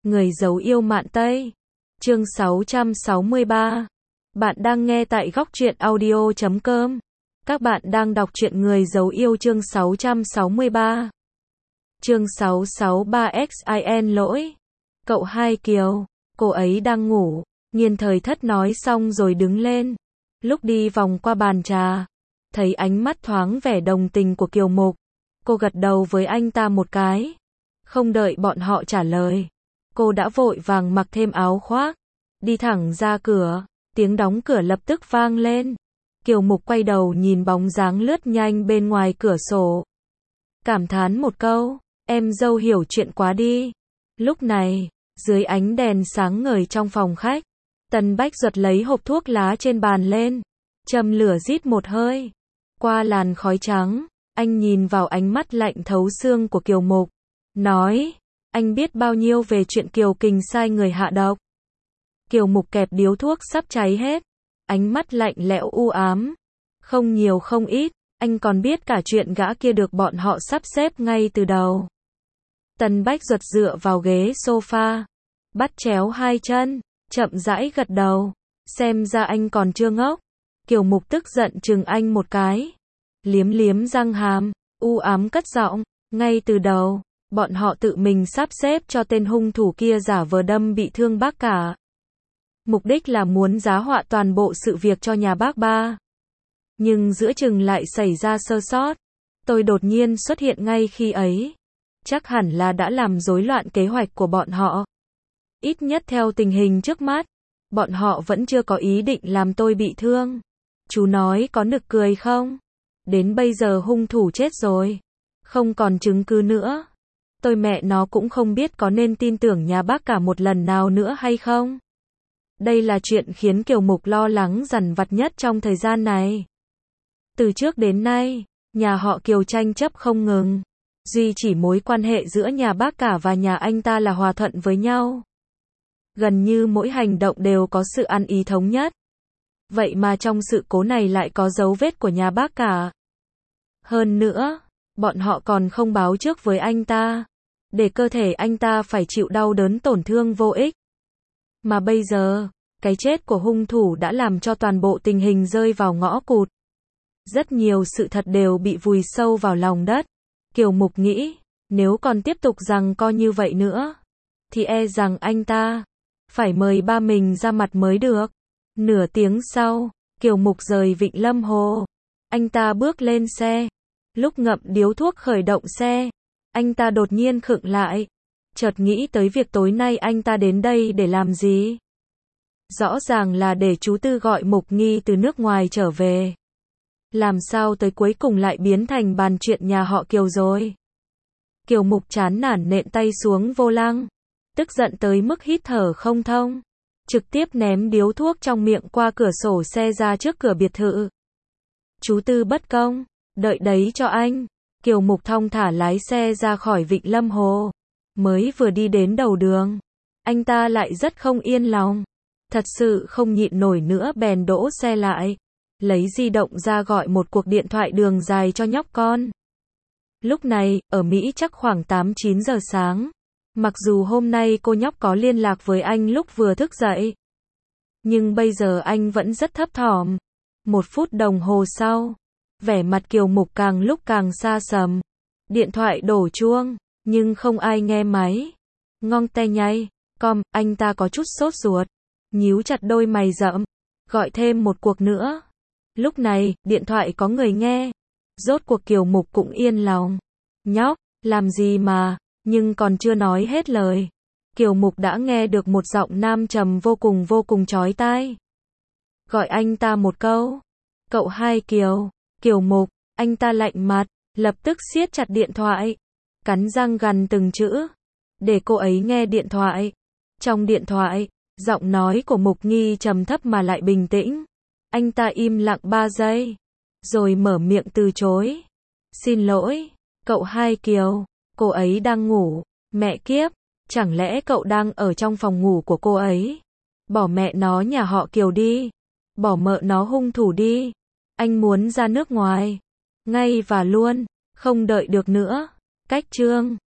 Người giấu yêu Mạn Tây. Chương 663. Bạn đang nghe tại Góc Truyện Audio.com. Các bạn đang đọc truyện Người giấu yêu chương 663. Chương 663xin lỗi. Cậu Hai Kiều, cô ấy đang ngủ. Nghiên Thời Thất nói xong rồi đứng lên. Lúc đi vòng qua bàn trà, thấy ánh mắt thoáng vẻ đồng tình của Kiều Mục. Cô gật đầu với anh ta một cái. Không đợi bọn họ trả lời, cô đã vội vàng mặc thêm áo khoác, đi thẳng ra cửa. Tiếng đóng cửa lập tức vang lên. Kiều Mục quay đầu nhìn bóng dáng lướt nhanh bên ngoài cửa sổ, cảm thán một câu, em dâu hiểu chuyện quá đi. Lúc này, dưới ánh đèn sáng ngời trong phòng khách, Tần Bách Duật lấy hộp thuốc lá trên bàn lên, châm lửa rít một hơi. Qua làn khói trắng, anh nhìn vào ánh mắt lạnh thấu xương của Kiều Mục, nói, anh biết bao nhiêu về chuyện Kiều Kình sai người hạ độc. Kiều Mục kẹp điếu thuốc sắp cháy hết, ánh mắt lạnh lẽo u ám. Không nhiều không ít, anh còn biết cả chuyện gã kia được bọn họ sắp xếp ngay từ đầu. Tần Bách Duật dựa vào ghế sofa, bắt chéo hai chân, chậm rãi gật đầu. Xem ra anh còn chưa ngốc. Kiều Mục tức giận chừng anh một cái, liếm liếm răng hàm, u ám cất giọng, ngay từ đầu, bọn họ tự mình sắp xếp cho tên hung thủ kia giả vờ đâm bị thương bác cả. Mục đích là muốn giá họa toàn bộ sự việc cho nhà bác ba. Nhưng giữa chừng lại xảy ra sơ sót. Tôi đột nhiên xuất hiện ngay khi ấy. Chắc hẳn là đã làm rối loạn kế hoạch của bọn họ. Ít nhất theo tình hình trước mắt, bọn họ vẫn chưa có ý định làm tôi bị thương. Chú nói có nực cười không? Đến bây giờ hung thủ chết rồi, không còn chứng cứ nữa. Tôi mẹ nó cũng không biết có nên tin tưởng nhà bác cả một lần nào nữa hay không. Đây là chuyện khiến Kiều Mục lo lắng dằn vặt nhất trong thời gian này. Từ trước đến nay, nhà họ Kiều tranh chấp không ngừng. Duy chỉ mối quan hệ giữa nhà bác cả và nhà anh ta là hòa thuận với nhau. Gần như mỗi hành động đều có sự ăn ý thống nhất. Vậy mà trong sự cố này lại có dấu vết của nhà bác cả. Hơn nữa, bọn họ còn không báo trước với anh ta, để cơ thể anh ta phải chịu đau đớn tổn thương vô ích. Mà bây giờ, cái chết của hung thủ đã làm cho toàn bộ tình hình rơi vào ngõ cụt. Rất nhiều sự thật đều bị vùi sâu vào lòng đất. Kiều Mục nghĩ, nếu còn tiếp tục giằng co như vậy nữa, thì e rằng anh ta phải mời ba mình ra mặt mới được. Nửa tiếng sau, Kiều Mục rời Vịnh Lâm Hồ. Anh ta bước lên xe. Lúc ngậm điếu thuốc khởi động xe, anh ta đột nhiên khựng lại. Chợt nghĩ tới việc tối nay anh ta đến đây để làm gì. Rõ ràng là để chú Tư gọi Mục Nghi từ nước ngoài trở về. Làm sao tới cuối cùng lại biến thành bàn chuyện nhà họ Kiều rồi. Kiều Mục chán nản nện tay xuống vô lăng, tức giận tới mức hít thở không thông, trực tiếp ném điếu thuốc trong miệng qua cửa sổ xe ra trước cửa biệt thự. Chú Tư bất công, đợi đấy cho anh. Kiều Mục thong thả lái xe ra khỏi Vịnh Lâm Hồ. Mới vừa đi đến đầu đường, anh ta lại rất không yên lòng. Thật sự không nhịn nổi nữa bèn đỗ xe lại, lấy di động ra gọi một cuộc điện thoại đường dài cho nhóc con. Lúc này, ở Mỹ chắc khoảng 8-9 giờ sáng. Mặc dù hôm nay cô nhóc có liên lạc với anh lúc vừa thức dậy, nhưng bây giờ anh vẫn rất thấp thỏm. 1 phút đồng hồ sau, vẻ mặt Kiều Mục càng lúc càng xa sầm. Điện thoại đổ chuông, nhưng không ai nghe máy. Ngong te nhay, anh ta có chút sốt ruột, nhíu chặt đôi mày rậm, gọi thêm một cuộc nữa. Lúc này, điện thoại có người nghe. Rốt cuộc Kiều Mục cũng yên lòng. Nhóc, làm gì mà, nhưng còn chưa nói hết lời. Kiều Mục đã nghe được một giọng nam trầm vô cùng chói tai. Gọi anh ta một câu. Cậu Hai Kiều. Kiều Mục, anh ta lạnh mặt, lập tức siết chặt điện thoại, cắn răng gằn từng chữ, để cô ấy nghe điện thoại. Trong điện thoại, giọng nói của Mục Nghi trầm thấp mà lại bình tĩnh. Anh ta im lặng 3 giây, rồi mở miệng từ chối. Xin lỗi, cậu Hai Kiều, cô ấy đang ngủ. Mẹ kiếp, chẳng lẽ cậu đang ở trong phòng ngủ của cô ấy? Bỏ mẹ nó nhà họ Kiều đi, bỏ mợ nó hung thủ đi. Anh muốn ra nước ngoài, ngay và luôn, không đợi được nữa. Cách chương